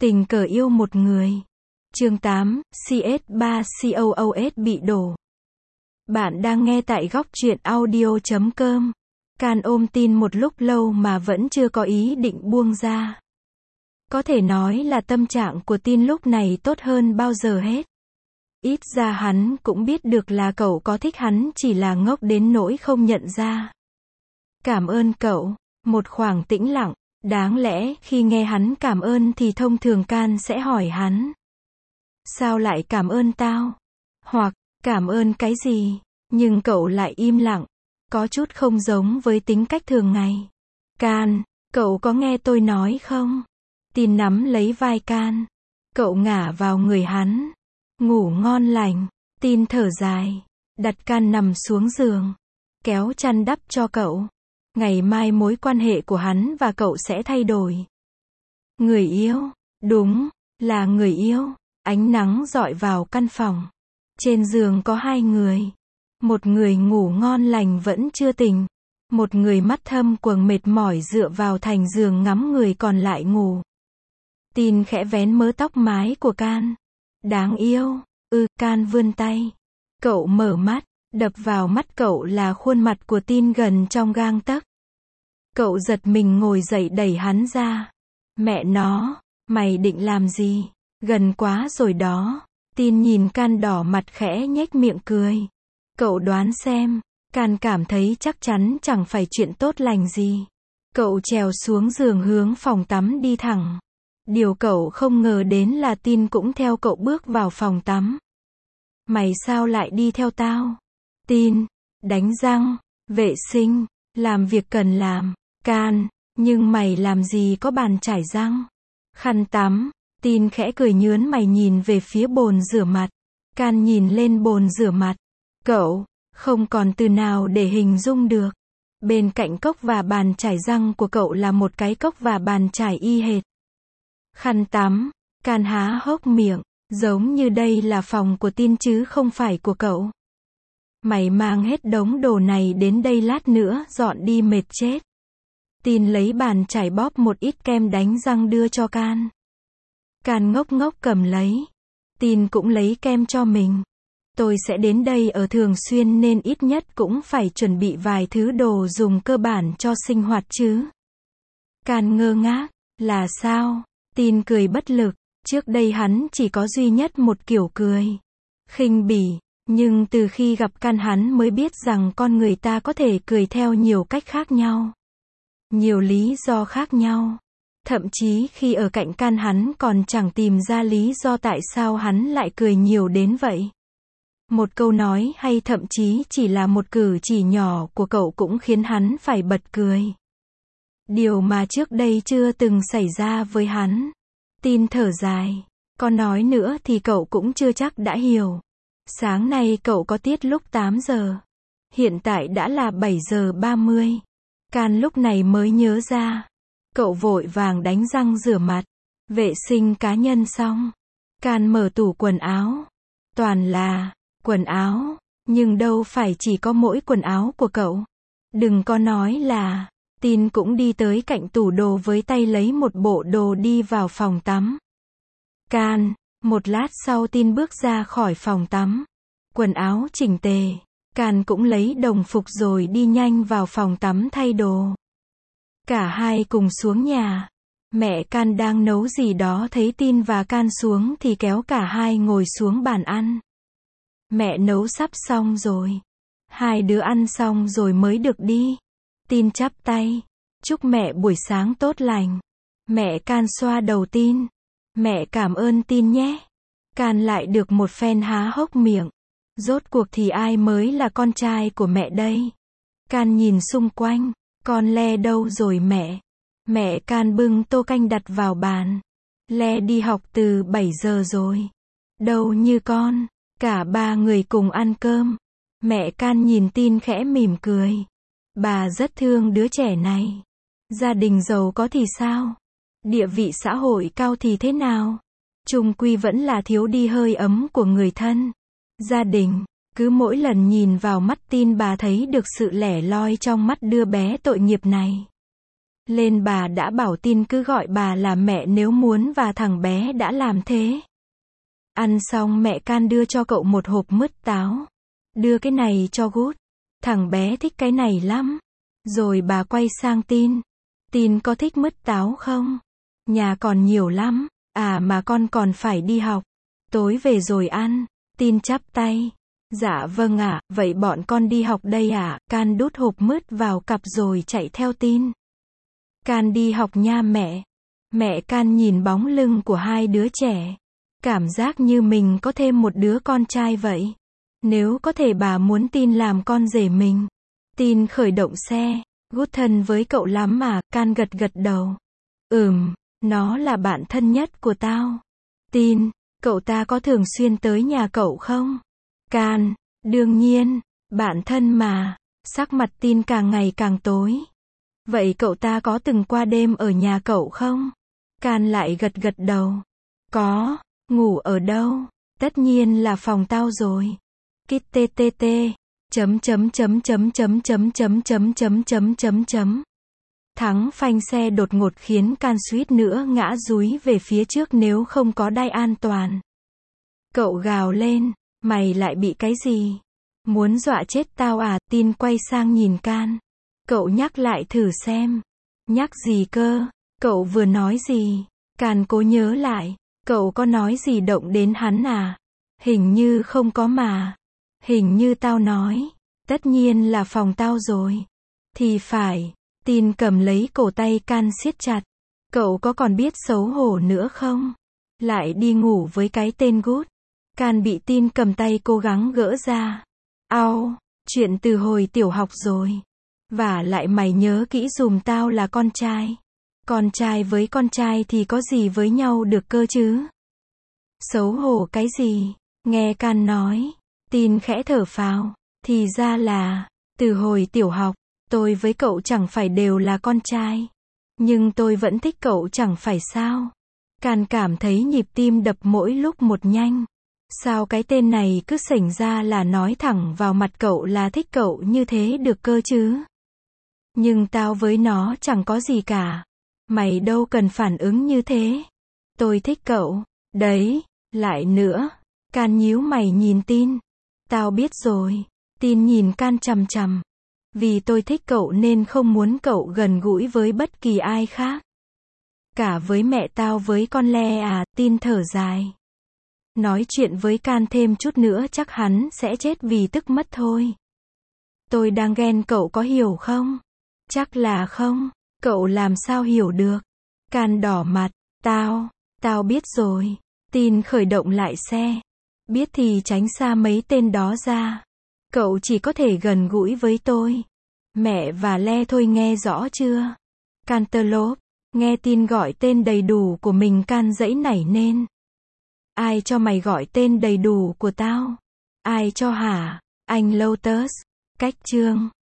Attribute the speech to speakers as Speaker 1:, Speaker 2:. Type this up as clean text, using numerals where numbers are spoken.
Speaker 1: Tình cờ yêu một người. Chương 8, CS3 COOS bị đổ. Bạn đang nghe tại góc truyện audio.com. Can ôm tin một lúc lâu mà vẫn chưa có ý định buông ra. Có thể nói là tâm trạng của tin lúc này tốt hơn bao giờ hết. Ít ra hắn cũng biết được là cậu có thích hắn, chỉ là ngốc đến nỗi không nhận ra. Cảm ơn cậu. Một khoảng tĩnh lặng. Đáng lẽ khi nghe hắn cảm ơn thì thông thường Can sẽ hỏi hắn: sao lại cảm ơn tao? Hoặc, cảm ơn cái gì? Nhưng cậu lại im lặng. Có chút không giống với tính cách thường ngày. Can, cậu có nghe tôi nói không? Tin nắm lấy vai Can. Cậu ngả vào người hắn. Ngủ ngon lành. Tin thở dài. Đặt Can nằm xuống giường. Kéo chăn đắp cho cậu. Ngày mai mối quan hệ của hắn và cậu sẽ thay đổi. Người yêu. Đúng, là người yêu. Ánh nắng rọi vào căn phòng. Trên giường có hai người. Một người ngủ ngon lành vẫn chưa tỉnh. Một người mắt thâm quầng mệt mỏi dựa vào thành giường ngắm người còn lại ngủ. Tin khẽ vén mớ tóc mái của Can. Đáng yêu. Can vươn tay. Cậu mở mắt. Đập vào mắt cậu là khuôn mặt của Tin gần trong gang tấc. Cậu giật mình ngồi dậy đẩy hắn ra. Mẹ nó, mày định làm gì? Gần quá rồi đó. Tin nhìn Can đỏ mặt khẽ nhếch miệng cười. Cậu đoán xem. Can cảm thấy chắc chắn chẳng phải chuyện tốt lành gì. Cậu trèo xuống giường hướng phòng tắm đi thẳng. Điều cậu không ngờ đến là Tin cũng theo cậu bước vào phòng tắm. Mày sao lại đi theo tao? Tin, đánh răng, vệ sinh, làm việc cần làm. Can, nhưng mày làm gì có bàn chải răng, khăn tắm. Tin khẽ cười nhớn mày nhìn về phía bồn rửa mặt. Can nhìn lên bồn rửa mặt. Cậu, không còn từ nào để hình dung được. Bên cạnh cốc và bàn chải răng của cậu là một cái cốc và bàn chải y hệt. Khăn tắm. Can há hốc miệng. Giống như đây là phòng của Tin chứ không phải của cậu. Mày mang hết đống đồ này đến đây lát nữa dọn đi mệt chết. Tin lấy bàn chải bóp một ít kem đánh răng đưa cho Can. Can ngốc ngốc cầm lấy. Tin cũng lấy kem cho mình. Tôi sẽ đến đây ở thường xuyên nên ít nhất cũng phải chuẩn bị vài thứ đồ dùng cơ bản cho sinh hoạt chứ. Can ngơ ngác. Là sao? Tin cười bất lực. Trước đây hắn chỉ có duy nhất một kiểu cười. Khinh bỉ. Nhưng từ khi gặp Can hắn mới biết rằng con người ta có thể cười theo nhiều cách khác nhau. Nhiều lý do khác nhau. Thậm chí khi ở cạnh Can hắn còn chẳng tìm ra lý do tại sao hắn lại cười nhiều đến vậy. Một câu nói hay thậm chí chỉ là một cử chỉ nhỏ của cậu cũng khiến hắn phải bật cười. Điều mà trước đây chưa từng xảy ra với hắn. Tin thở dài. Có nói nữa thì cậu cũng chưa chắc đã hiểu. Sáng nay cậu có tiết lúc 8 giờ. Hiện tại đã là 7 giờ 30. Can lúc này mới nhớ ra. Cậu vội vàng đánh răng rửa mặt. Vệ sinh cá nhân xong. Can mở tủ quần áo. Toàn là quần áo. Nhưng đâu phải chỉ có mỗi quần áo của cậu. Đừng có nói là. Tin cũng đi tới cạnh tủ đồ với tay lấy một bộ đồ đi vào phòng tắm. Can. Một lát sau Tin bước ra khỏi phòng tắm. Quần áo chỉnh tề. Can cũng lấy đồng phục rồi đi nhanh vào phòng tắm thay đồ. Cả hai cùng xuống nhà. Mẹ Can đang nấu gì đó thấy Tin và Can xuống thì kéo cả hai ngồi xuống bàn ăn. Mẹ nấu sắp xong rồi. Hai đứa ăn xong rồi mới được đi. Tin chắp tay. Chúc mẹ buổi sáng tốt lành. Mẹ Can xoa đầu Tin. Mẹ cảm ơn Tin nhé. Can lại được một phen há hốc miệng. Rốt cuộc thì ai mới là con trai của mẹ đây? Can nhìn xung quanh. Con Le đâu rồi mẹ? Mẹ Can bưng tô canh đặt vào bàn. Le đi học từ 7 giờ rồi. Đâu như con. Cả ba người cùng ăn cơm. Mẹ Can nhìn Tin khẽ mỉm cười. Bà rất thương đứa trẻ này. Gia đình giàu có thì sao? Địa vị xã hội cao thì thế nào? Chung quy vẫn là thiếu đi hơi ấm của người thân. Gia đình. Cứ mỗi lần nhìn vào mắt Tin bà thấy được sự lẻ loi trong mắt đứa bé tội nghiệp này. Lên bà đã bảo tin cứ gọi bà là mẹ nếu muốn và thằng bé đã làm thế. Ăn xong mẹ Can đưa cho cậu một hộp mứt táo. Đưa cái này cho Good. Thằng bé thích cái này lắm. Rồi bà quay sang Tin. Tin có thích mứt táo không? Nhà còn nhiều lắm. À mà con còn phải đi học. Tối về rồi ăn. Tin chắp tay. Dạ vâng ạ, vậy bọn con đi học đây ạ. Can đút hộp mứt vào cặp rồi chạy theo Tin. Can đi học nha mẹ. Mẹ Can nhìn bóng lưng của hai đứa trẻ. Cảm giác như mình có thêm một đứa con trai vậy. Nếu có thể bà muốn Tin làm con rể mình. Tin khởi động xe. Good thân với cậu lắm mà, Can gật gật đầu. Nó là bạn thân nhất của tao. Tin, cậu ta có thường xuyên tới nhà cậu không? Can, đương nhiên, bạn thân mà. Sắc mặt Tin càng ngày càng tối. Vậy cậu ta có từng qua đêm ở nhà cậu không? Can lại gật gật đầu. Có, ngủ ở đâu? Tất nhiên là phòng tao rồi. Kít tê tê tê. Thắng phanh xe đột ngột khiến Can suýt nữa ngã dúi về phía trước nếu không có đai an toàn. Cậu gào lên, mày lại bị cái gì? Muốn dọa chết tao à? Tin quay sang nhìn Can. Cậu nhắc lại thử xem. Nhắc gì cơ? Cậu vừa nói gì? Can cố nhớ lại. Cậu có nói gì động đến hắn à? Hình như không có mà. Hình như tao nói. Tất nhiên là phòng tao rồi. Thì phải. Tin cầm lấy cổ tay Can siết chặt. Cậu có còn biết xấu hổ nữa không? Lại đi ngủ với cái tên Good. Can bị Tin cầm tay cố gắng gỡ ra. Au, chuyện từ hồi tiểu học rồi. Và lại mày nhớ kỹ dùm tao là con trai. Con trai với con trai thì có gì với nhau được cơ chứ? Xấu hổ cái gì? Nghe Can nói. Tin khẽ thở phào. Thì ra là, từ hồi tiểu học, tôi với cậu chẳng phải đều là con trai. Nhưng tôi vẫn thích cậu chẳng phải sao? Can cảm thấy nhịp tim đập mỗi lúc một nhanh. Sao cái tên này cứ sảnh ra là nói thẳng vào mặt cậu là thích cậu như thế được cơ chứ? Nhưng tao với nó chẳng có gì cả. Mày đâu cần phản ứng như thế. Tôi thích cậu. Đấy, lại nữa. Can nhíu mày nhìn Tin. Tao biết rồi. Tin nhìn Can chằm chằm. Vì tôi thích cậu nên không muốn cậu gần gũi với bất kỳ ai khác. Cả với mẹ tao với con Le à? Tin thở dài. Nói chuyện với Can thêm chút nữa chắc hắn sẽ chết vì tức mất thôi. Tôi đang ghen cậu có hiểu không? Chắc là không. Cậu làm sao hiểu được? Can đỏ mặt. Tao biết rồi. Tin khởi động lại xe. Biết thì tránh xa mấy tên đó ra. Cậu chỉ có thể gần gũi với tôi. Mẹ và Le thôi, nghe rõ chưa? Cantaloupe. Nghe Tin gọi tên đầy đủ của mình, Can giãy nảy nên. Ai cho mày gọi tên đầy đủ của tao? Ai cho hả? Anh Lotus. Cách chương.